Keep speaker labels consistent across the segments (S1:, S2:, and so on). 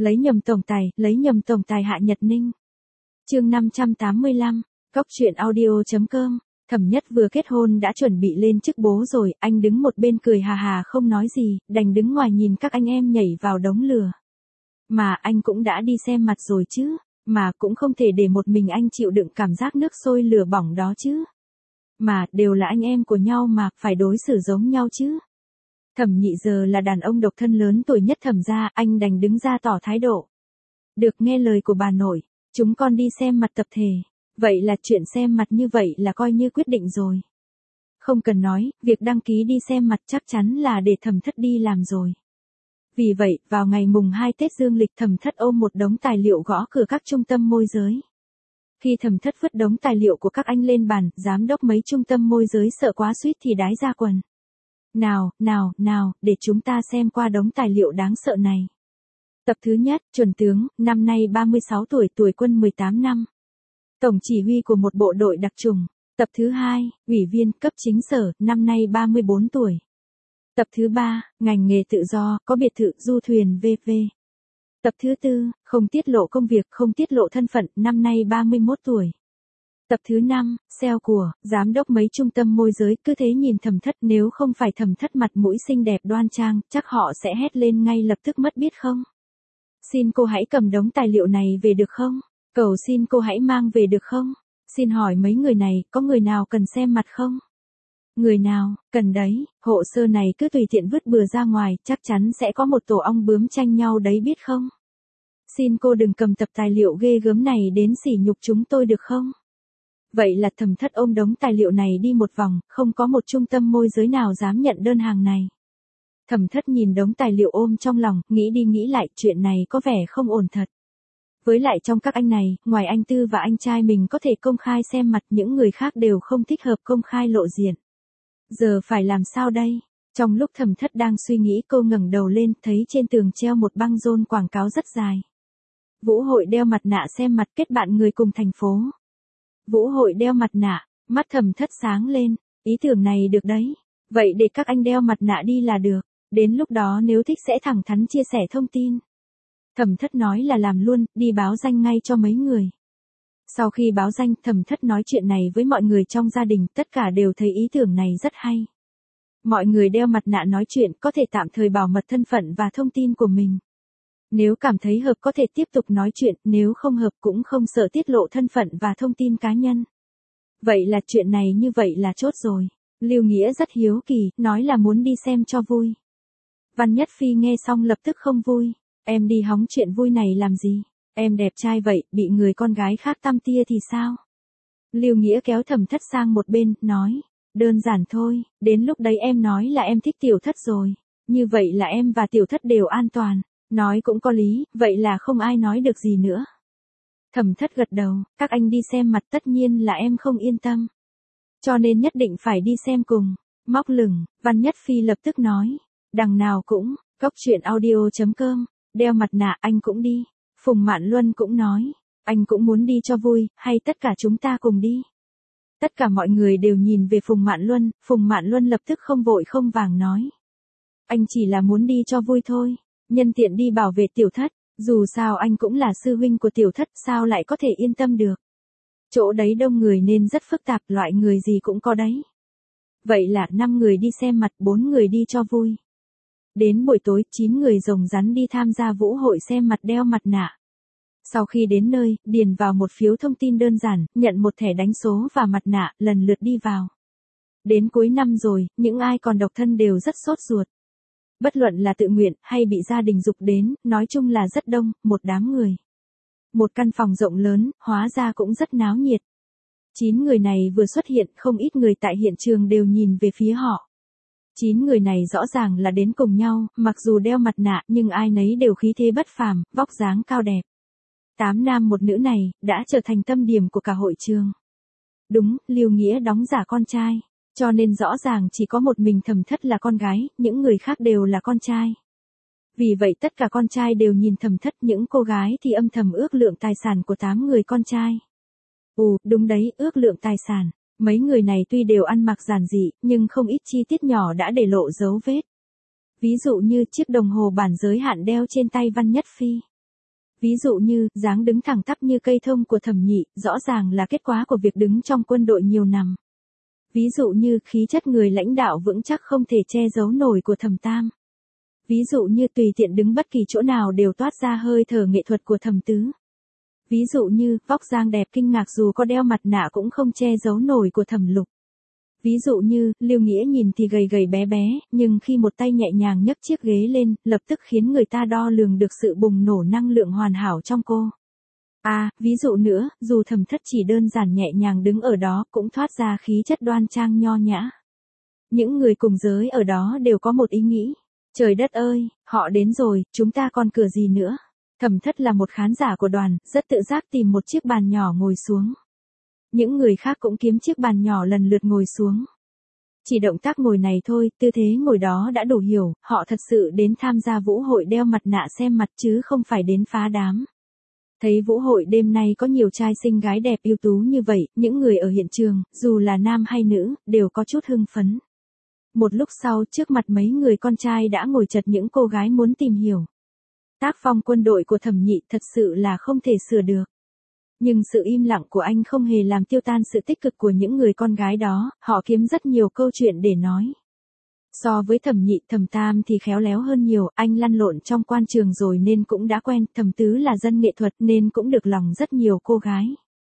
S1: lấy nhầm tổng tài Hạ Nhật Ninh. Chương 585, Cóc truyện audio.com. Thẩm Nhất vừa kết hôn đã chuẩn bị lên chức bố rồi, anh đứng một bên cười hà hà không nói gì, đành đứng ngoài nhìn các anh em nhảy vào đống lửa. Mà anh cũng đã đi xem mặt rồi chứ, mà cũng không thể để một mình anh chịu đựng cảm giác nước sôi lửa bỏng đó chứ. Mà, đều là anh em của nhau mà, phải đối xử giống nhau chứ. Thẩm Nhị giờ là đàn ông độc thân lớn tuổi nhất Thẩm gia, anh đành đứng ra tỏ thái độ. Được, nghe lời của bà nội, chúng con đi xem mặt tập thể. Vậy là chuyện xem mặt như vậy là coi như quyết định rồi. Không cần nói, việc đăng ký đi xem mặt chắc chắn là để Thẩm Thất đi làm rồi. Vì vậy, vào ngày mùng 2 Tết Dương lịch Thẩm Thất ôm một đống tài liệu gõ cửa các trung tâm môi giới. Khi Thẩm Thất vứt đống tài liệu của các anh lên bàn, giám đốc mấy trung tâm môi giới sợ quá suýt thì đái ra quần. Nào, để chúng ta xem qua đống tài liệu đáng sợ này. Tập thứ nhất, chuẩn tướng, năm nay 36 tuổi, tuổi quân 18 năm. Tổng chỉ huy của một bộ đội đặc chủng. Tập thứ hai, ủy viên cấp chính sở, năm nay 34 tuổi. Tập thứ ba, ngành nghề tự do, có biệt thự, du thuyền v.v. Tập thứ tư, không tiết lộ công việc, không tiết lộ thân phận, năm nay 31 tuổi. Tập thứ 5, sale của, giám đốc mấy trung tâm môi giới, cứ thế nhìn Thẩm Thất, nếu không phải Thẩm Thất mặt mũi xinh đẹp đoan trang, chắc họ sẽ hét lên ngay lập tức mất biết không? Xin cô hãy cầm đống tài liệu này về được không? Cầu xin cô hãy mang về được không? Xin hỏi mấy người này, có người nào cần xem mặt không? Người nào, cần đấy, hồ sơ này cứ tùy tiện vứt bừa ra ngoài, chắc chắn sẽ có một tổ ong bướm tranh nhau đấy biết không? Xin cô đừng cầm tập tài liệu ghê gớm này đến sỉ nhục chúng tôi được không? Vậy là Thẩm Thất ôm đống tài liệu này đi một vòng, không có một trung tâm môi giới nào dám nhận đơn hàng này. Thẩm Thất nhìn đống tài liệu ôm trong lòng, nghĩ đi nghĩ lại, chuyện này có vẻ không ổn thật. Với lại trong các anh này, ngoài anh Tư và anh trai mình có thể công khai xem mặt, những người khác đều không thích hợp công khai lộ diện. Giờ phải làm sao đây? Trong lúc Thẩm Thất đang suy nghĩ, cô ngẩng đầu lên, thấy trên tường treo một băng rôn quảng cáo rất dài. Vũ hội đeo mặt nạ xem mặt kết bạn người cùng thành phố. Vũ hội đeo mặt nạ, mắt Thẩm Thất sáng lên, ý tưởng này được đấy. Vậy để các anh đeo mặt nạ đi là được, đến lúc đó nếu thích sẽ thẳng thắn chia sẻ thông tin. Thẩm Thất nói là làm luôn, đi báo danh ngay cho mấy người. Sau khi báo danh, Thẩm Thất nói chuyện này với mọi người trong gia đình, tất cả đều thấy ý tưởng này rất hay. Mọi người đeo mặt nạ nói chuyện, có thể tạm thời bảo mật thân phận và thông tin của mình. Nếu cảm thấy hợp có thể tiếp tục nói chuyện, nếu không hợp cũng không sợ tiết lộ thân phận và thông tin cá nhân. Vậy là chuyện này như vậy là chốt rồi. Lưu Nghĩa rất hiếu kỳ, nói là muốn đi xem cho vui. Văn Nhất Phi nghe xong lập tức không vui. Em đi hóng chuyện vui này làm gì? Em đẹp trai vậy, bị người con gái khác tăm tia thì sao? Lưu Nghĩa kéo Thẩm Thất sang một bên, nói. Đơn giản thôi, đến lúc đấy em nói là em thích Tiểu Thất rồi. Như vậy là em và Tiểu Thất đều an toàn. Nói cũng có lý, vậy là không ai nói được gì nữa. Thẩm Thất gật đầu, các anh đi xem mặt tất nhiên là em không yên tâm. Cho nên nhất định phải đi xem cùng. Móc lửng, Văn Nhất Phi lập tức nói. Đằng nào cũng, Cóc truyện audio.com, đeo mặt nạ anh cũng đi. Phùng Mạn Luân cũng nói, anh cũng muốn đi cho vui, hay tất cả chúng ta cùng đi. Tất cả mọi người đều nhìn về Phùng Mạn Luân lập tức không vội không vàng nói. Anh chỉ là muốn đi cho vui thôi, nhân tiện đi bảo vệ Tiểu Thất, dù sao anh cũng là sư huynh của Tiểu Thất, sao lại có thể yên tâm được. Chỗ đấy đông người nên rất phức tạp, loại người gì cũng có đấy. Vậy là 5 người đi xem mặt, 4 người đi cho vui. Đến buổi tối, 9 người rồng rắn đi tham gia vũ hội xem mặt đeo mặt nạ. Sau khi đến nơi, điền vào một phiếu thông tin đơn giản, nhận một thẻ đánh số và mặt nạ, lần lượt đi vào. Đến cuối năm rồi, những ai còn độc thân đều rất sốt ruột. Bất luận là tự nguyện hay bị gia đình giục đến, nói chung là rất đông, một đám người. Một căn phòng rộng lớn, hóa ra cũng rất náo nhiệt. 9 người này vừa xuất hiện, không ít người tại hiện trường đều nhìn về phía họ. 9 người này rõ ràng là đến cùng nhau, mặc dù đeo mặt nạ nhưng ai nấy đều khí thế bất phàm, vóc dáng cao đẹp. 8 nam một nữ này, đã trở thành tâm điểm của cả hội trường. Đúng, Lưu Nghĩa đóng giả con trai, cho nên rõ ràng chỉ có một mình Thẩm Thất là con gái, những người khác đều là con trai. Vì vậy tất cả con trai đều nhìn Thẩm Thất, những cô gái thì âm thầm ước lượng tài sản của 8 người con trai. Đúng đấy, ước lượng tài sản. Mấy người này tuy đều ăn mặc giản dị, nhưng không ít chi tiết nhỏ đã để lộ dấu vết. Ví dụ như chiếc đồng hồ bản giới hạn đeo trên tay Văn Nhất Phi. Ví dụ như, dáng đứng thẳng tắp như cây thông của Thẩm Nhị, rõ ràng là kết quả của việc đứng trong quân đội nhiều năm. Ví dụ như, khí chất người lãnh đạo vững chắc không thể che giấu nổi của Thẩm Tam. Ví dụ như tùy tiện đứng bất kỳ chỗ nào đều toát ra hơi thở nghệ thuật của Thẩm Tứ. Ví dụ như, vóc dáng đẹp kinh ngạc dù có đeo mặt nạ cũng không che giấu nổi của Thẩm Lục. Ví dụ như, Lưu Nghĩa nhìn thì gầy gầy bé bé, nhưng khi một tay nhẹ nhàng nhấc chiếc ghế lên, lập tức khiến người ta đo lường được sự bùng nổ năng lượng hoàn hảo trong cô. Ví dụ nữa, dù Thẩm Thất chỉ đơn giản nhẹ nhàng đứng ở đó cũng thoát ra khí chất đoan trang nho nhã. Những người cùng giới ở đó đều có một ý nghĩ. Trời đất ơi, họ đến rồi, chúng ta còn cửa gì nữa? Thẩm Thất là một khán giả của đoàn, rất tự giác tìm một chiếc bàn nhỏ ngồi xuống. Những người khác cũng kiếm chiếc bàn nhỏ lần lượt ngồi xuống. Chỉ động tác ngồi này thôi, tư thế ngồi đó đã đủ hiểu, họ thật sự đến tham gia vũ hội đeo mặt nạ xem mặt chứ không phải đến phá đám. Thấy vũ hội đêm nay có nhiều trai xinh gái đẹp ưu tú như vậy, những người ở hiện trường, dù là nam hay nữ, đều có chút hưng phấn. Một lúc sau, trước mặt mấy người con trai đã ngồi chật những cô gái muốn tìm hiểu. Tác phong quân đội của Thẩm Nhị thật sự là không thể sửa được. Nhưng sự im lặng của anh không hề làm tiêu tan sự tích cực của những người con gái đó, họ kiếm rất nhiều câu chuyện để nói. So với Thẩm Nhị, Thẩm Tam thì khéo léo hơn nhiều, anh lăn lộn trong quan trường rồi nên cũng đã quen, Thẩm Tứ là dân nghệ thuật nên cũng được lòng rất nhiều cô gái.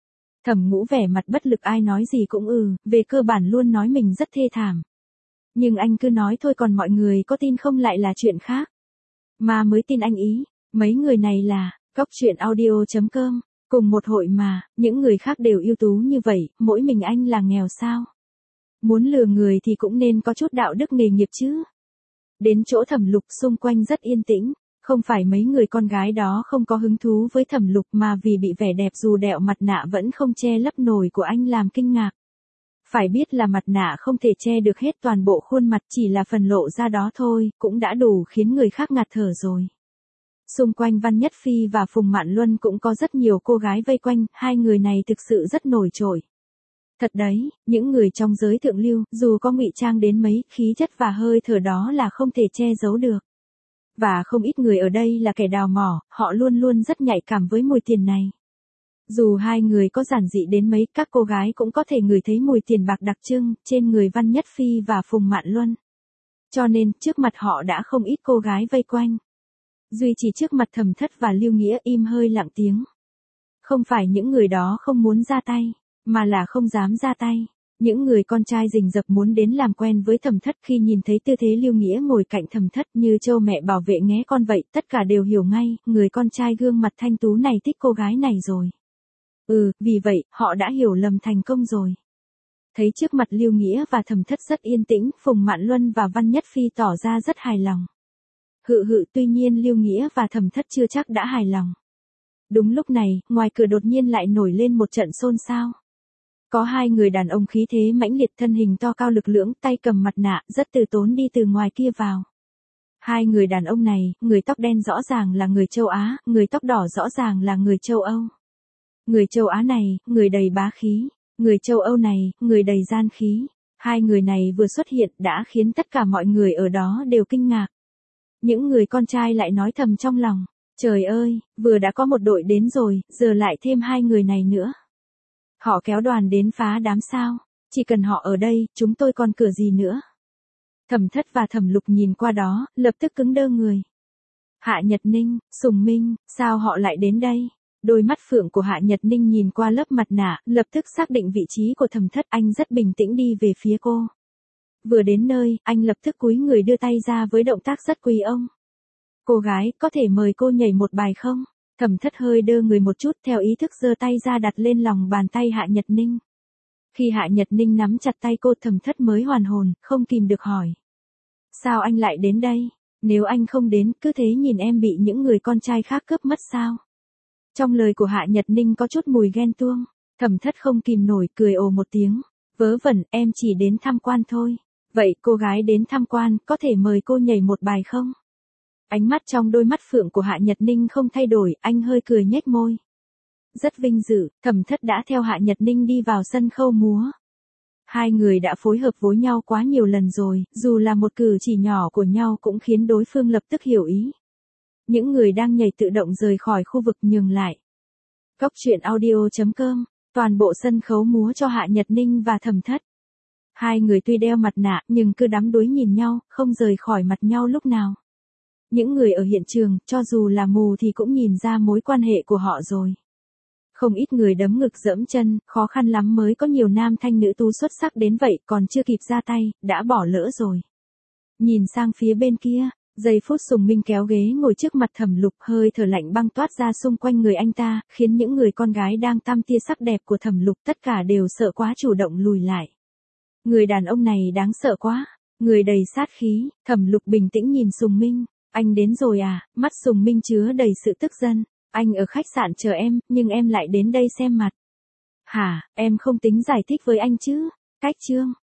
S1: Thẩm Ngũ vẻ mặt bất lực ai nói gì cũng về cơ bản luôn nói mình rất thê thảm. Nhưng anh cứ nói thôi còn mọi người có tin không lại là chuyện khác. Mà mới tin anh ý, mấy người này là, Cóc Truyện Audio.com, cùng một hội mà, những người khác đều ưu tú như vậy, mỗi mình anh là nghèo sao? Muốn lừa người thì cũng nên có chút đạo đức nghề nghiệp chứ. Đến chỗ Thẩm Lục xung quanh rất yên tĩnh, không phải mấy người con gái đó không có hứng thú với Thẩm Lục mà vì bị vẻ đẹp dù đeo mặt nạ vẫn không che lấp nổi của anh làm kinh ngạc. Phải biết là mặt nạ không thể che được hết toàn bộ khuôn mặt chỉ là phần lộ ra đó thôi, cũng đã đủ khiến người khác ngạt thở rồi. Xung quanh Văn Nhất Phi và Phùng Mạn Luân cũng có rất nhiều cô gái vây quanh, hai người này thực sự rất nổi trội. Thật đấy, những người trong giới thượng lưu, dù có ngụy trang đến mấy, khí chất và hơi thở đó là không thể che giấu được. Và không ít người ở đây là kẻ đào mỏ, họ luôn luôn rất nhạy cảm với mùi tiền này. Dù hai người có giản dị đến mấy, các cô gái cũng có thể ngửi thấy mùi tiền bạc đặc trưng trên người Văn Nhất Phi và Phùng Mạn Luân. Cho nên, trước mặt họ đã không ít cô gái vây quanh. Duy chỉ trước mặt Thẩm Thất và Lưu Nghĩa im hơi lặng tiếng. Không phải những người đó không muốn ra tay, mà là không dám ra tay. Những người con trai rình rập muốn đến làm quen với Thẩm Thất khi nhìn thấy tư thế Lưu Nghĩa ngồi cạnh Thẩm Thất như trâu mẹ bảo vệ nghé con vậy, tất cả đều hiểu ngay, người con trai gương mặt thanh tú này thích cô gái này rồi. Vì vậy, họ đã hiểu lầm thành công rồi. Thấy trước mặt Lưu Nghĩa và Thẩm Thất rất yên tĩnh, Phùng Mạn Luân và Văn Nhất Phi tỏ ra rất hài lòng. Tuy nhiên Lưu Nghĩa và Thẩm Thất chưa chắc đã hài lòng. Đúng lúc này, ngoài cửa đột nhiên lại nổi lên một trận xôn xao. Có hai người đàn ông khí thế mãnh liệt thân hình to cao lực lưỡng, tay cầm mặt nạ, rất từ tốn đi từ ngoài kia vào. Hai người đàn ông này, người tóc đen rõ ràng là người châu Á, người tóc đỏ rõ ràng là người châu Âu. Người châu Á này, người đầy bá khí. Người châu Âu này, người đầy gian khí. Hai người này vừa xuất hiện đã khiến tất cả mọi người ở đó đều kinh ngạc. Những người con trai lại nói thầm trong lòng. Trời ơi, vừa đã có một đội đến rồi, giờ lại thêm hai người này nữa. Họ kéo đoàn đến phá đám sao. Chỉ cần họ ở đây, chúng tôi còn cửa gì nữa. Thẩm Thất và Thẩm Lục nhìn qua đó, lập tức cứng đơ người. Hạ Nhật Ninh, Sùng Minh, sao họ lại đến đây? Đôi mắt phượng của Hạ Nhật Ninh nhìn qua lớp mặt nạ, lập tức xác định vị trí của Thẩm Thất, anh rất bình tĩnh đi về phía cô. Vừa đến nơi, anh lập tức cúi người đưa tay ra với động tác rất quý ông. Cô gái, có thể mời cô nhảy một bài không? Thẩm Thất hơi đơ người một chút theo ý thức giơ tay ra đặt lên lòng bàn tay Hạ Nhật Ninh. Khi Hạ Nhật Ninh nắm chặt tay cô Thẩm Thất mới hoàn hồn, không kìm được hỏi. Sao anh lại đến đây? Nếu anh không đến, cứ thế nhìn em bị những người con trai khác cướp mất sao? Trong lời của Hạ Nhật Ninh có chút mùi ghen tuông. Thẩm Thất không kìm nổi cười ồ một tiếng. Vớ vẩn, em chỉ đến tham quan thôi. Vậy cô gái đến tham quan, có thể mời cô nhảy một bài không? Ánh mắt trong đôi mắt phượng của Hạ Nhật Ninh không thay đổi, anh hơi cười nhếch môi. Rất vinh dự, Thẩm Thất đã theo Hạ Nhật Ninh đi vào sân khấu múa. Hai người đã phối hợp với nhau quá nhiều lần rồi, dù là một cử chỉ nhỏ của nhau cũng khiến đối phương lập tức hiểu ý. Những người đang nhảy tự động rời khỏi khu vực nhường lại. Cốc truyện audio.com, toàn bộ sân khấu múa cho Hạ Nhật Ninh và Thẩm Thất. Hai người tuy đeo mặt nạ nhưng cứ đắm đuối nhìn nhau, không rời khỏi mặt nhau lúc nào. Những người ở hiện trường, cho dù là mù thì cũng nhìn ra mối quan hệ của họ rồi. Không ít người đấm ngực giẫm chân, khó khăn lắm mới có nhiều nam thanh nữ tú xuất sắc đến vậy, còn chưa kịp ra tay, đã bỏ lỡ rồi. Nhìn sang phía bên kia, giây phút Sùng Minh kéo ghế ngồi trước mặt Thẩm Lục, hơi thở lạnh băng toát ra xung quanh người anh ta, khiến những người con gái đang tăm tia sắc đẹp của Thẩm Lục tất cả đều sợ quá chủ động lùi lại. Người đàn ông này đáng sợ quá, người đầy sát khí. Thẩm Lục bình tĩnh nhìn Sùng Minh, anh đến rồi à? Mắt Sùng Minh chứa đầy sự tức giận. Anh ở khách sạn chờ em, nhưng em lại đến đây xem mặt. Hả, em không tính giải thích với anh chứ? Cách chương.